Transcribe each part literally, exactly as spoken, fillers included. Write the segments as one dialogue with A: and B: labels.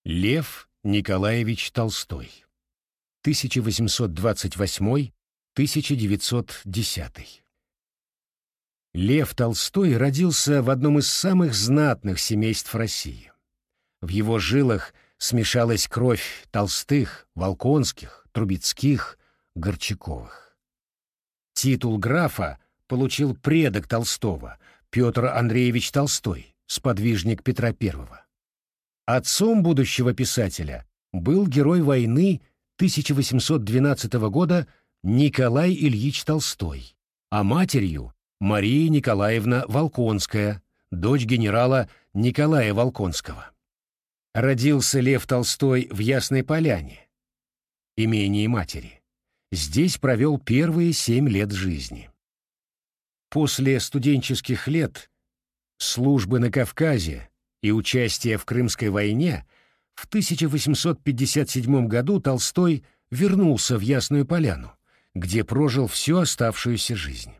A: Лев Николаевич Толстой. тысяча восемьсот двадцать восьмой — тысяча девятьсот десятый. Лев Толстой родился в одном из самых знатных семейств России. В его жилах смешалась кровь Толстых, Волконских, Трубецких, Горчаковых. Титул графа получил предок Толстого, Петр Андреевич Толстой, сподвижник Петра Первого. Отцом будущего писателя был герой войны тысяча восемьсот двенадцатого года Николай Ильич Толстой, а матерью — Мария Николаевна Волконская, дочь генерала Николая Волконского. Родился Лев Толстой в Ясной Поляне, имении матери. Здесь провел первые семь лет жизни. После студенческих лет, службы на Кавказе и участия в Крымской войне в тысяча восемьсот пятьдесят седьмом году Толстой вернулся в Ясную Поляну, где прожил всю оставшуюся жизнь.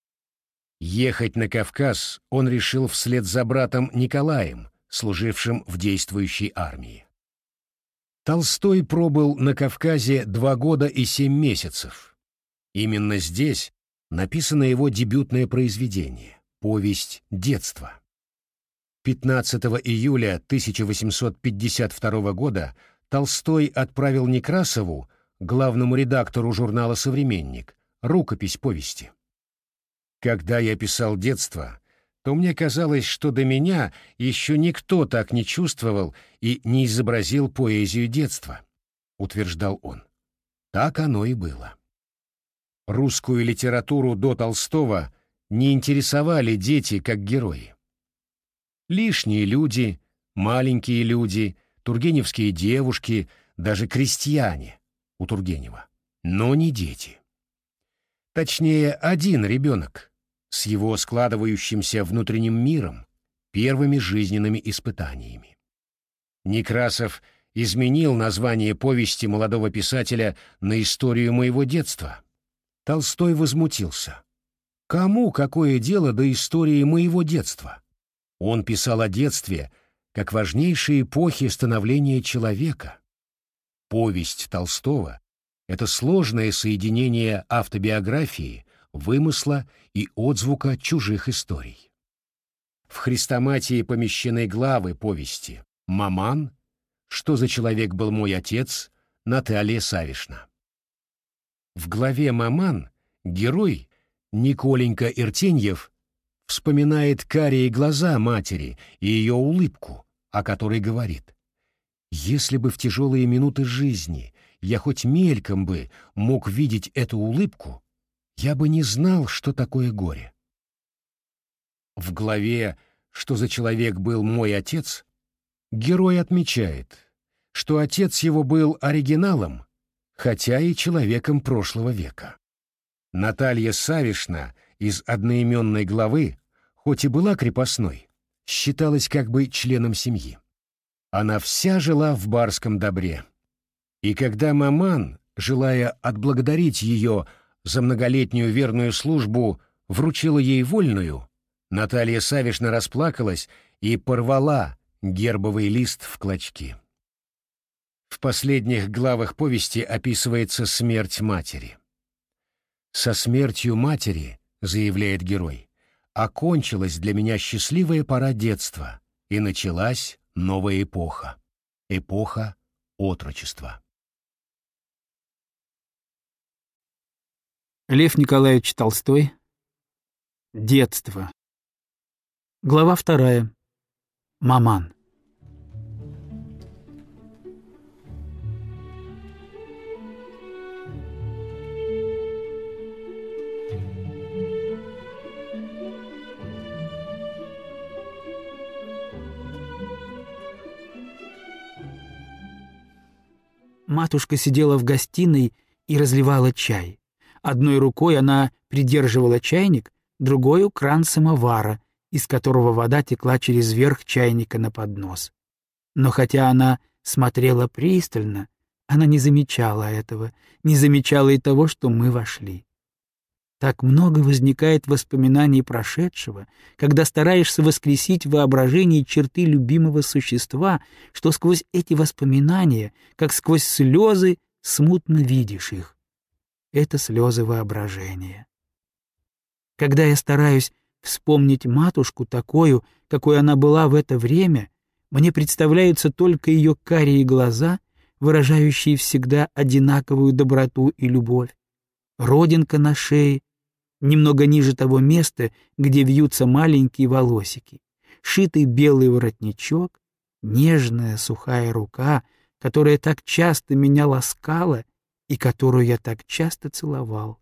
A: Ехать на Кавказ он решил вслед за братом Николаем, служившим в действующей армии. Толстой пробыл на Кавказе два года и семь месяцев. Именно здесь написано его дебютное произведение — повесть «Детство». пятнадцатого июля тысяча восемьсот пятьдесят второго года Толстой отправил Некрасову, главному редактору журнала «Современник», рукопись повести. Когда я писал «Детство», то мне казалось, что до меня еще никто так не чувствовал и не изобразил поэзию детства, утверждал он. Так оно и было. Русскую литературу до Толстого не интересовали дети как герои. Лишние люди, маленькие люди, тургеневские девушки, даже крестьяне у Тургенева, но не дети. Точнее, один ребенок с его складывающимся внутренним миром, первыми жизненными испытаниями. Некрасов изменил название повести молодого писателя на историю моего детства. Толстой возмутился. Кому какое дело до истории моего детства? Он писал о детстве как важнейшей эпохе становления человека. Повесть Толстого — это сложное соединение автобиографии, вымысла и отзвука чужих историй. В хрестоматии помещены главы повести «Маман», «Что за человек был мой отец», Наталья Савишна. В главе «Маман» герой Николенька Иртеньев вспоминает карие глаза матери и ее улыбку, о которой говорит: «Если бы в тяжелые минуты жизни я хоть мельком бы мог видеть эту улыбку, я бы не знал, что такое горе». В главе «Что за человек был мой отец» герой отмечает, что отец его был оригиналом, хотя и человеком прошлого века. Наталья Савишна из одноименной главы, хоть и была крепостной, считалась как бы членом семьи. Она вся жила в барском добре. И когда Маман, желая отблагодарить ее за многолетнюю верную службу, вручила ей вольную, Наталья Савишна расплакалась и порвала гербовый лист в клочки. В последних главах повести описывается смерть матери. «Со смертью матери, — заявляет герой, — окончилась для меня счастливая пора детства, и началась новая эпоха, эпоха отрочества».
B: Лев Николаевич Толстой. Детство. Глава вторая. Маман. Матушка сидела в гостиной и разливала чай. Одной рукой она придерживала чайник, другой — кран самовара, из которого вода текла через верх чайника на поднос. Но хотя она смотрела пристально, она не замечала этого, не замечала и того, что мы вошли. Так много возникает воспоминаний прошедшего, когда стараешься воскресить в воображении черты любимого существа, что сквозь эти воспоминания, как сквозь слезы, смутно видишь их. Это слезы воображения. Когда я стараюсь вспомнить матушку такую, какой она была в это время, мне представляются только ее карие глаза, выражающие всегда одинаковую доброту и любовь, родинка на шее, немного ниже того места, где вьются маленькие волосики, шитый белый воротничок, нежная сухая рука, которая так часто меня ласкала и которую я так часто целовал.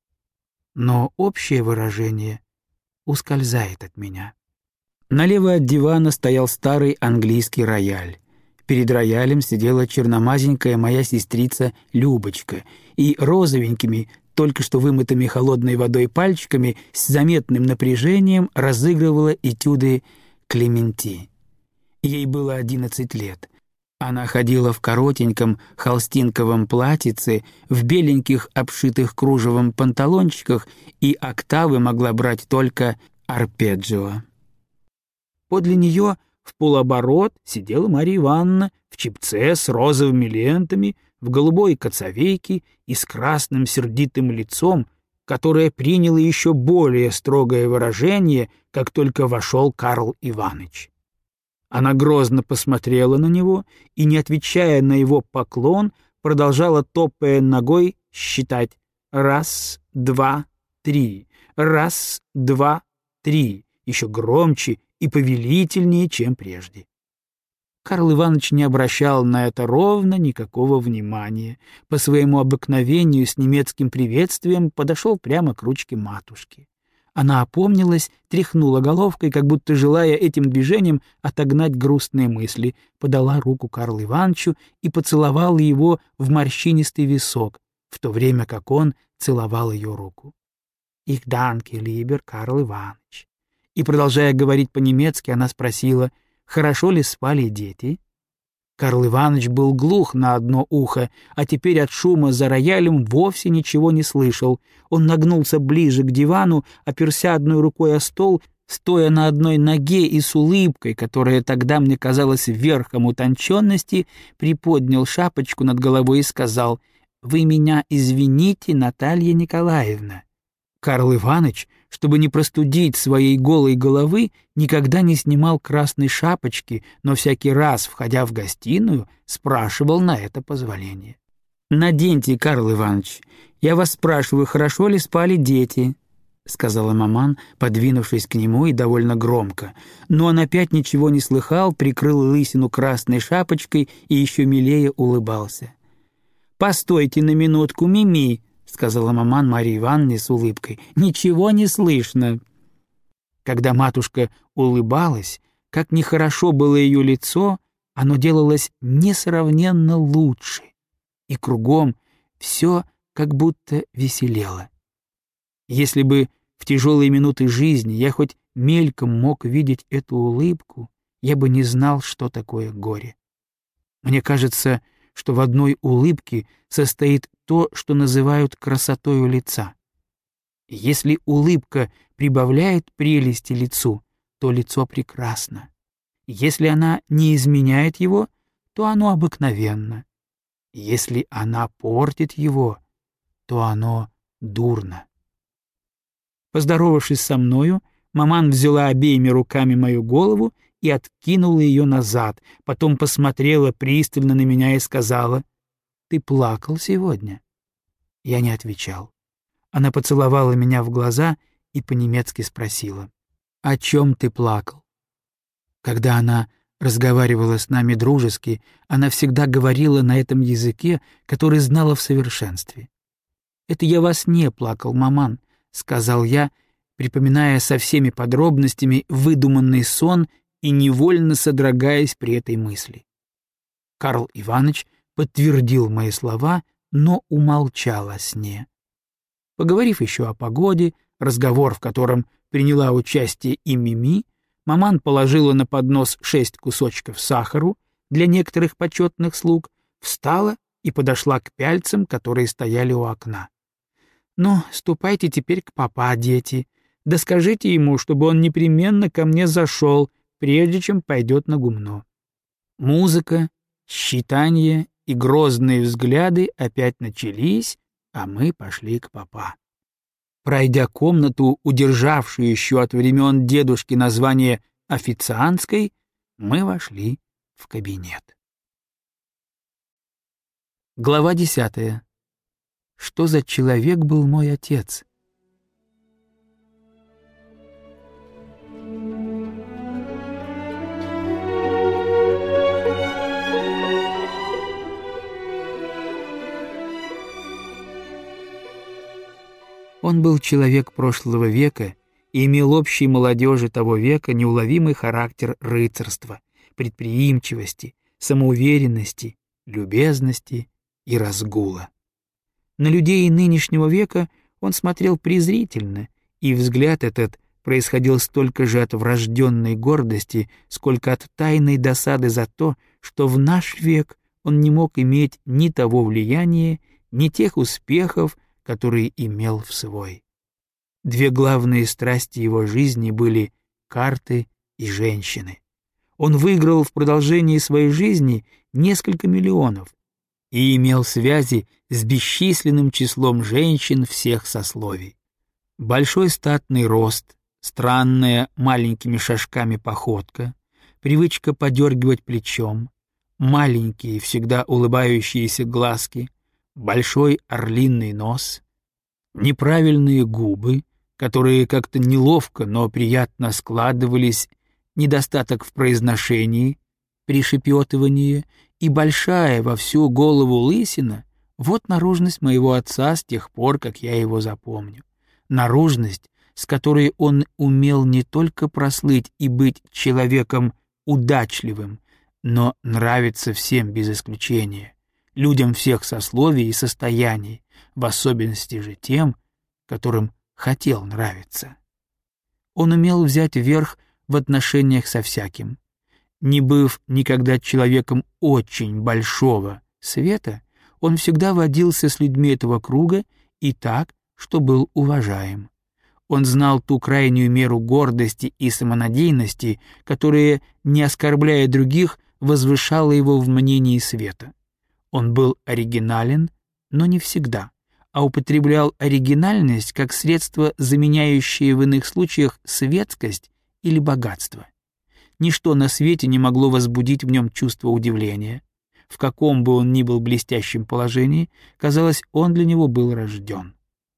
B: Но общее выражение ускользает от меня. Налево от дивана стоял старый английский рояль. Перед роялем сидела черномазенькая моя сестрица Любочка и розовенькими, только что вымытыми холодной водой пальчиками с заметным напряжением разыгрывала этюды Клементи. Ей было одиннадцать лет. Она ходила в коротеньком холстинковом платьице, в беленьких обшитых кружевом панталончиках, и октавы могла брать только арпеджио. Подле нее в полоборот сидела Марья Ивановна в чепце с розовыми лентами, в голубой коцовейке и с красным сердитым лицом, которое приняло еще более строгое выражение, как только вошел Карл Иваныч. Она грозно посмотрела на него и, не отвечая на его поклон, продолжала, топая ногой, считать «раз, два, три, раз, два, три», еще громче и повелительнее, чем прежде. Карл Иваныч не обращал на это ровно никакого внимания. По своему обыкновению с немецким приветствием подошел прямо к ручке матушки. Она опомнилась, тряхнула головкой, как будто желая этим движением отогнать грустные мысли, подала руку Карлу Ивановичу и поцеловала его в морщинистый висок, в то время как он целовал ее руку. «Ich danke, lieber Карл Иванович». И, продолжая говорить по-немецки, она спросила, хорошо ли спали дети. Карл Иваныч был глух на одно ухо, а теперь от шума за роялем вовсе ничего не слышал. Он нагнулся ближе к дивану, оперся одной рукой о стол, стоя на одной ноге и с улыбкой, которая тогда мне казалась верхом утонченности, приподнял шапочку над головой и сказал: «Вы меня извините, Наталья Николаевна». Карл Иваныч, чтобы не простудить своей голой головы, никогда не снимал красной шапочки, но всякий раз, входя в гостиную, спрашивал на это позволение. «Наденьте, Карл Иваныч, я вас спрашиваю, хорошо ли спали дети?» — сказала маман, подвинувшись к нему и довольно громко. Но он опять ничего не слыхал, прикрыл лысину красной шапочкой и еще милее улыбался. «Постойте на минутку, Мими», — сказала маман Марье Ивановне с улыбкой. «Ничего не слышно». Когда матушка улыбалась, как нехорошо было ее лицо, оно делалось несравненно лучше, и кругом все как будто веселело. Если бы в тяжелые минуты жизни я хоть мельком мог видеть эту улыбку, я бы не знал, что такое горе. Мне кажется, что в одной улыбке состоит то, что называют красотою лица. Если улыбка прибавляет прелести лицу, то лицо прекрасно. Если она не изменяет его, то оно обыкновенно. Если она портит его, то оно дурно. Поздоровавшись со мною, маман взяла обеими руками мою голову и откинула ее назад, потом посмотрела пристально на меня и сказала: «Ты плакал сегодня?» Я не отвечал. Она поцеловала меня в глаза и по-немецки спросила: «О чем ты плакал?» Когда она разговаривала с нами дружески, она всегда говорила на этом языке, который знала в совершенстве. «Это я во сне плакал, маман», — сказал я, припоминая со всеми подробностями выдуманный сон и невольно содрогаясь при этой мысли. Карл Иваныч подтвердил мои слова, но умолчал о сне. Поговорив еще о погоде, разговор, в котором приняла участие и Мими, маман положила на поднос шесть кусочков сахару для некоторых почетных слуг, встала и подошла к пяльцам, которые стояли у окна. Ну, ступайте теперь к папа, дети. Да скажите ему, чтобы он непременно ко мне зашел, прежде чем пойдет на гумно». Музыка, считанье и грозные взгляды опять начались, а мы пошли к папа. Пройдя комнату, удержавшую еще от времен дедушки название официантской, мы вошли в кабинет. Глава десятая. Что за человек был мой отец? Он был человек прошлого века и имел общий молодежи того века неуловимый характер рыцарства, предприимчивости, самоуверенности, любезности и разгула. На людей нынешнего века он смотрел презрительно, и взгляд этот происходил столько же от врожденной гордости, сколько от тайной досады за то, что в наш век он не мог иметь ни того влияния, ни тех успехов, которые имел в свой. Две главные страсти его жизни были карты и женщины. Он выиграл в продолжении своей жизни несколько миллионов и имел связи с бесчисленным числом женщин всех сословий. Большой статный рост, странная маленькими шажками походка, привычка подергивать плечом, маленькие всегда улыбающиеся глазки, большой орлиный нос, неправильные губы, которые как-то неловко, но приятно складывались, недостаток в произношении, пришепетывании и большая во всю голову лысина — вот наружность моего отца с тех пор, как я его запомню. Наружность, с которой он умел не только прослыть и быть человеком удачливым, но нравиться всем без исключения, людям всех сословий и состояний, в особенности же тем, которым хотел нравиться. Он умел взять верх в отношениях со всяким. Не быв никогда человеком очень большого света, он всегда водился с людьми этого круга и так, что был уважаем. Он знал ту крайнюю меру гордости и самонадеянности, которая, не оскорбляя других, возвышала его в мнении света. Он был оригинален, но не всегда, а употреблял оригинальность как средство, заменяющее в иных случаях светскость или богатство. Ничто на свете не могло возбудить в нем чувство удивления. В каком бы он ни был блестящем положении, казалось, он для него был рожден.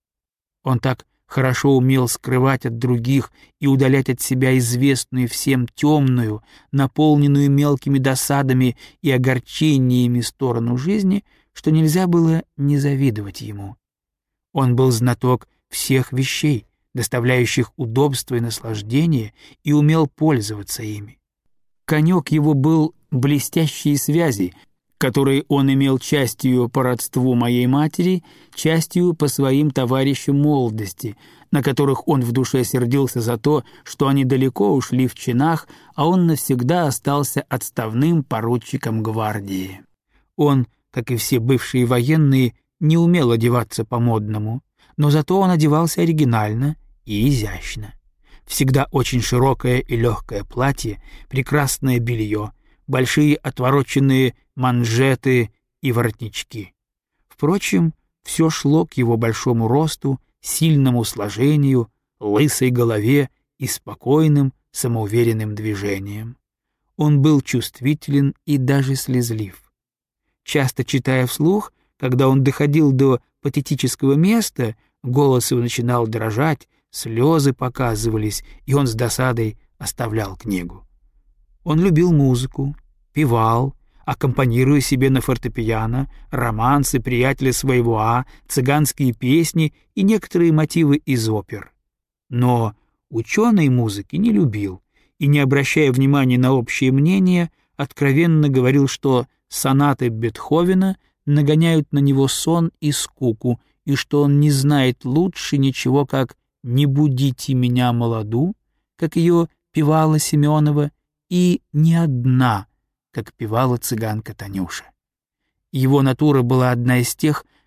B: Он так хорошо умел скрывать от других и удалять от себя известную всем темную, наполненную мелкими досадами и огорчениями сторону жизни, что нельзя было не завидовать ему. Он был знаток всех вещей, доставляющих удобство и наслаждение, и умел пользоваться ими. Конек его был блестящие связи, которые он имел частью по родству моей матери, частью по своим товарищам молодости, на которых он в душе сердился за то, что они далеко ушли в чинах, а он навсегда остался отставным поручиком гвардии. Он, как и все бывшие военные, не умел одеваться по-модному, но зато он одевался оригинально и изящно. Всегда очень широкое и легкое платье, прекрасное белье, большие отвороченные манжеты и воротнички. Впрочем, все шло к его большому росту, сильному сложению, лысой голове и спокойным, самоуверенным движением. Он был чувствителен и даже слезлив. Часто читая вслух, когда он доходил до патетического места, голос его начинал дрожать, слезы показывались, и он с досадой оставлял книгу. Он любил музыку, певал, аккомпанируя себе на фортепиано, романсы приятеля своего А, цыганские песни и некоторые мотивы из опер. Но ученой музыки не любил и, не обращая внимания на общее мнение, откровенно говорил, что сонаты Бетховена нагоняют на него сон и скуку, и что он не знает лучше ничего, как «Не будите меня, молоду», как ее певала Семенова, и «Не одна», как певала цыганка Танюша. Его натура была одна из тех,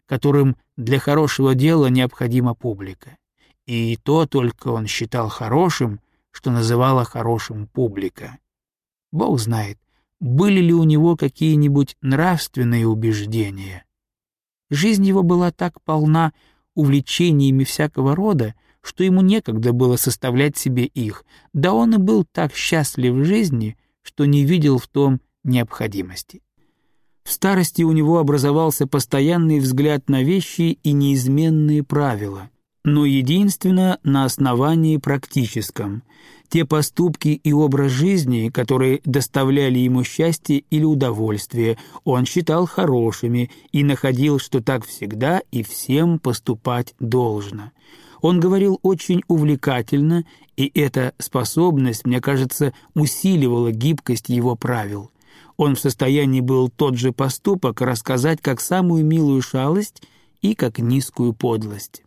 B: которым для хорошего дела необходима публика. И то только он считал хорошим, что называла хорошим публика. Бог знает, были ли у него какие-нибудь нравственные убеждения. Жизнь его была так полна увлечениями всякого рода, что ему некогда было составлять себе их, да он и был так счастлив в жизни, что не видел в том необходимости. В старости у него образовался постоянный взгляд на вещи и неизменные правила, но единственно на основании практическом. Те поступки и образ жизни, которые доставляли ему счастье или удовольствие, он считал хорошими и находил, что так всегда и всем поступать должно. Он говорил очень увлекательно, и эта способность, мне кажется, усиливала гибкость его правил. Он в состоянии был тот же поступок рассказать как самую милую шалость и как низкую подлость.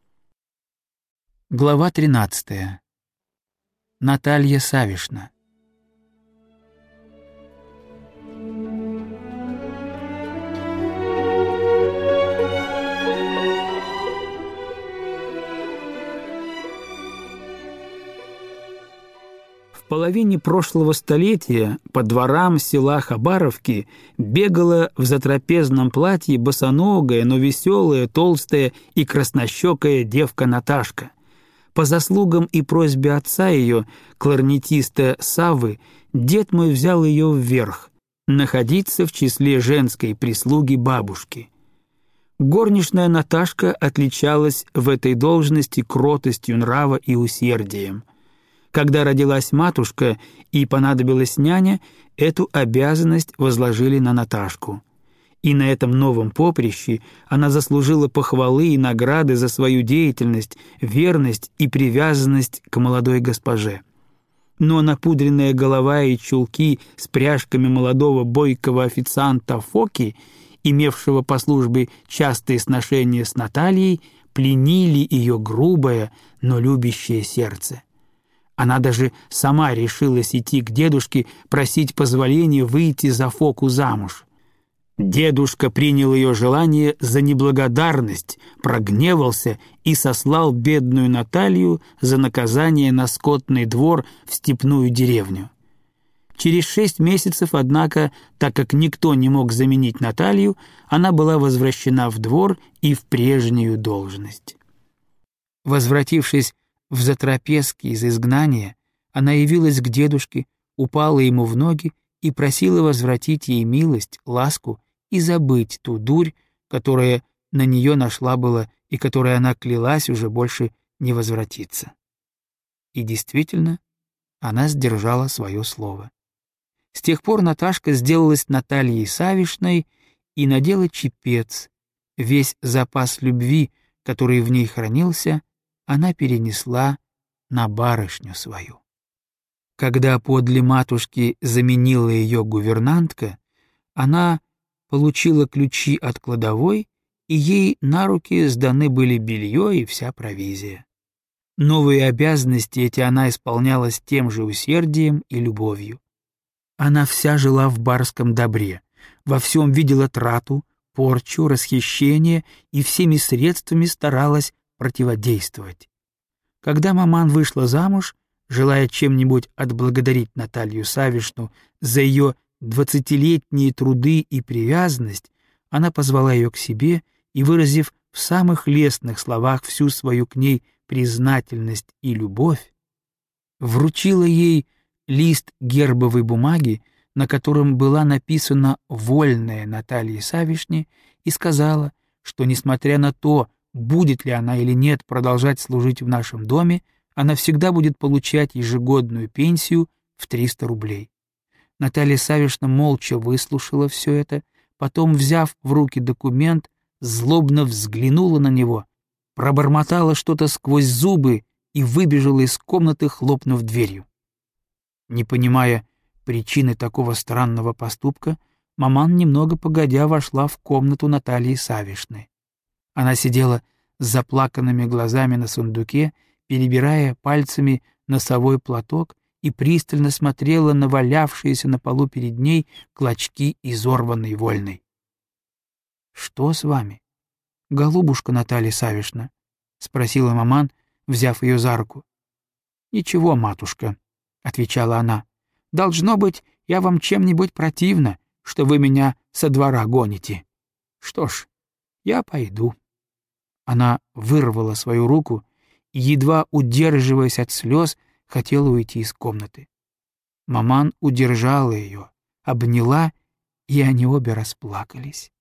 B: Глава тринадцатая. Наталья Савишна. В половине прошлого столетия по дворам села Хабаровки бегала в затрапезном платье босоногая, но веселая, толстая и краснощекая девка Наташка. По заслугам и просьбе отца ее, кларнетиста Саввы, дед мой взял ее вверх, находиться в числе женской прислуги бабушки. Горничная Наташка отличалась в этой должности кротостью нрава и усердием. Когда родилась матушка и понадобилась няня, эту обязанность возложили на Наташку. И на этом новом поприще она заслужила похвалы и награды за свою деятельность, верность и привязанность к молодой госпоже. Но напудренная голова и чулки с пряжками молодого бойкого официанта Фоки, имевшего по службе частые сношения с Натальей, пленили ее грубое, но любящее сердце. Она даже сама решилась идти к дедушке просить позволения выйти за Фоку замуж. Дедушка принял ее желание за неблагодарность, прогневался и сослал бедную Наталью за наказание на скотный двор в степную деревню. Через шесть месяцев, однако, так как никто не мог заменить Наталью, она была возвращена в двор и в прежнюю должность. Возвратившись в Затрапезки из изгнания, она явилась к дедушке, упала ему в ноги и просила возвратить ей милость, ласку и забыть ту дурь, которая на нее нашла была и которой она клялась уже больше не возвратиться. И действительно, она сдержала свое слово. С тех пор Наташка сделалась Натальей Савишной и надела чепец. Весь запас любви, который в ней хранился, она перенесла на барышню свою. Когда подле матушки заменила ее гувернантка, она получила ключи от кладовой, и ей на руки сданы были белье и вся провизия. Новые обязанности эти она исполняла с тем же усердием и любовью. Она вся жила в барском добре, во всем видела трату, порчу, расхищение и всеми средствами старалась противодействовать. Когда маман вышла замуж, желая чем-нибудь отблагодарить Наталью Савишну за ее двадцатилетние труды и привязанность, она позвала ее к себе и, выразив в самых лестных словах всю свою к ней признательность и любовь, вручила ей лист гербовой бумаги, на котором была написана «Вольная Наталье Савишне», и сказала, что, несмотря на то, будет ли она или нет продолжать служить в нашем доме, она всегда будет получать ежегодную пенсию в триста рублей. Наталья Савишна молча выслушала все это, потом, взяв в руки документ, злобно взглянула на него, пробормотала что-то сквозь зубы и выбежала из комнаты, хлопнув дверью. Не понимая причины такого странного поступка, маман немного погодя вошла в комнату Натальи Савишны. Она сидела с заплаканными глазами на сундуке, перебирая пальцами носовой платок, и пристально смотрела на валявшиеся на полу перед ней клочки изорванной вольной. «Что с вами? голубушка Наталья Савишна?» — спросила маман, взяв ее за руку. «Ничего, матушка», — отвечала она. «Должно быть, я вам чем-нибудь противна, что вы меня со двора гоните. Что ж, я пойду». Она вырвала свою руку и, едва удерживаясь от слез, хотела уйти из комнаты. Маман удержала ее, обняла, и они обе расплакались.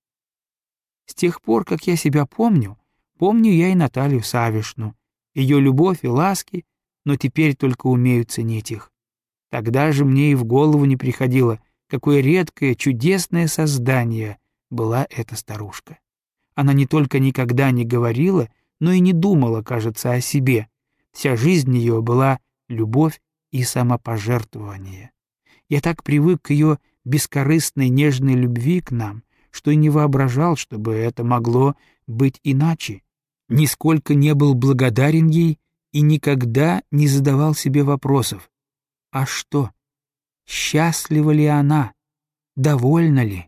B: С тех пор, как я себя помню, помню я и Наталью Савишну, ее любовь и ласки, но теперь только умею ценить их. Тогда же мне и в голову не приходило, какое редкое, чудесное создание была эта старушка. Она не только никогда не говорила, но и не думала, кажется, о себе. Вся жизнь ее была любовь и самопожертвование. Я так привык к ее бескорыстной нежной любви к нам, что и не воображал, чтобы это могло быть иначе. Нисколько не был благодарен ей и никогда не задавал себе вопросов. А что? Счастлива ли она? Довольна ли?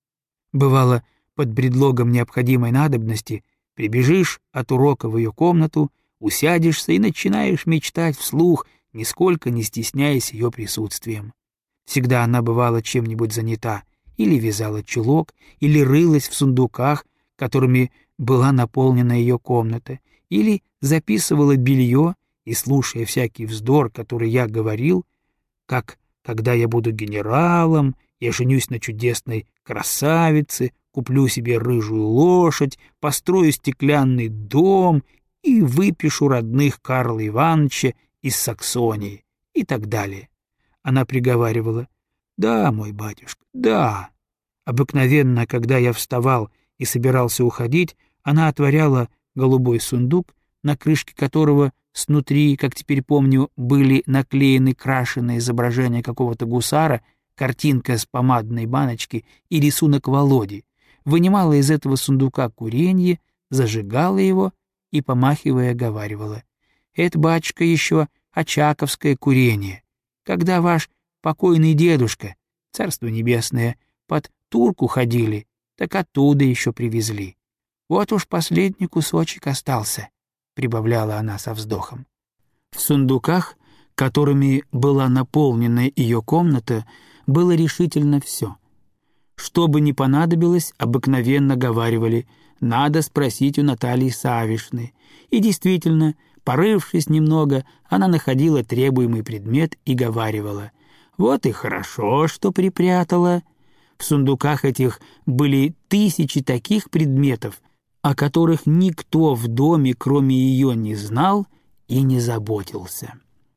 B: Бывало, под предлогом необходимой надобности прибежишь от урока в ее комнату, усядешься и начинаешь мечтать вслух, нисколько не стесняясь ее присутствием. Всегда она бывала чем-нибудь занята, или вязала чулок, или рылась в сундуках, которыми была наполнена ее комната, или записывала белье, и, слушая всякий вздор, который я говорил, как «когда я буду генералом, я женюсь на чудесной красавице, куплю себе рыжую лошадь, построю стеклянный дом и выпишу родных Карла Ивановича из Саксонии» и так далее. Она приговаривала: «Да, мой батюшка, да». Обыкновенно, когда я вставал и собирался уходить, она отворяла голубой сундук, на крышке которого снутри, как теперь помню, были наклеены крашеные изображения какого-то гусара, картинка с помадной баночки и рисунок Володи, вынимала из этого сундука куренье, зажигала его и, помахивая, говаривала: «Это, батюшка, еще очаковское куренье. Когда ваш покойный дедушка, царство небесное, под турку ходили, так оттуда еще привезли. Вот уж последний кусочек остался», — прибавляла она со вздохом. В сундуках, которыми была наполнена ее комната, было решительно все. Что бы ни понадобилось, обыкновенно говаривали: «Надо спросить у Натальи Савишны». И действительно, порывшись немного, она находила требуемый предмет и говаривала: «Вот и хорошо, что припрятала». В сундуках этих были тысячи таких предметов, о которых никто в доме, кроме ее, не знал и не заботился.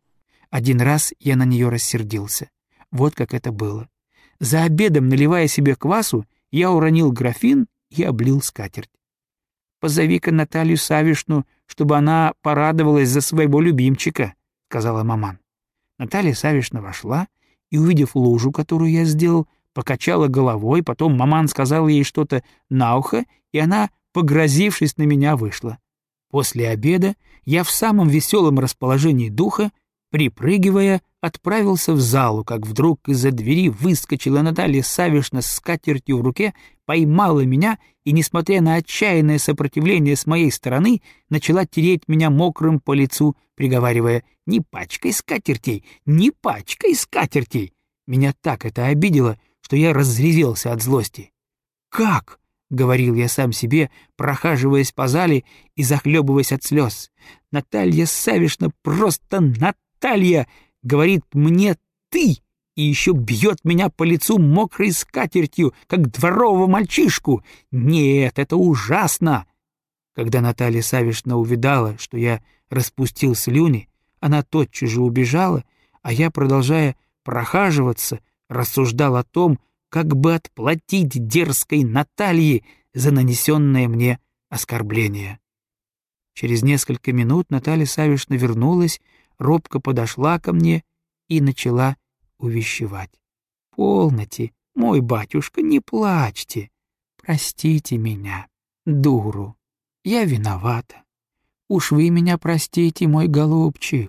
B: Один раз я на нее рассердился. Вот как это было. За обедом, наливая себе квасу, я уронил графин и облил скатерть. «Позови-ка Наталью Савишну, чтобы она порадовалась за своего любимчика», — сказала маман. Наталья Савишна вошла и, увидев лужу, которую я сделал, покачала головой, потом маман сказала ей что-то на ухо, и она, погрозившись на меня, вышла. После обеда я в самом веселом расположении духа, припрыгивая, отправился в залу, как вдруг из-за двери выскочила Наталья Савишна с скатертью в руке, поймала меня и, несмотря на отчаянное сопротивление с моей стороны, начала тереть меня мокрым по лицу, приговаривая: «Не пачкай скатертей, не пачкай скатертей». Меня так это обидело, что я разревелся от злости. «Как?» — говорил я сам себе, прохаживаясь по зале и захлебываясь от слез. «Наталья Савишна, просто Наталья, говорит мне «ты» и еще бьет меня по лицу мокрой скатертью, как дворового мальчишку. Нет, это ужасно!» Когда Наталья Савишна увидала, что я распустил слюни, она тотчас же убежала, а я, продолжая прохаживаться, рассуждал о том, как бы отплатить дерзкой Наталье за нанесенное мне оскорбление. Через несколько минут Наталья Савишна вернулась, робко подошла ко мне и начала увещевать: «Полноте, мой батюшка, не плачьте. Простите меня, дуру. Я виновата. Уж вы меня простите, мой голубчик.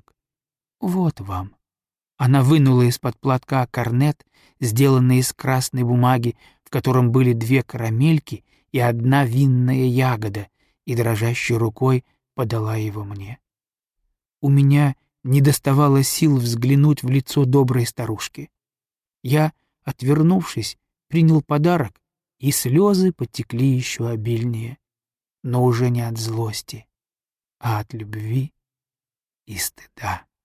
B: Вот вам». Она вынула из-под платка корнет, сделанный из красной бумаги, в котором были две карамельки и одна винная ягода, и дрожащей рукой подала его мне. У меня не доставало сил взглянуть в лицо доброй старушки. Я, отвернувшись, принял подарок, и слезы потекли еще обильнее, но уже не от злости, а от любви и стыда.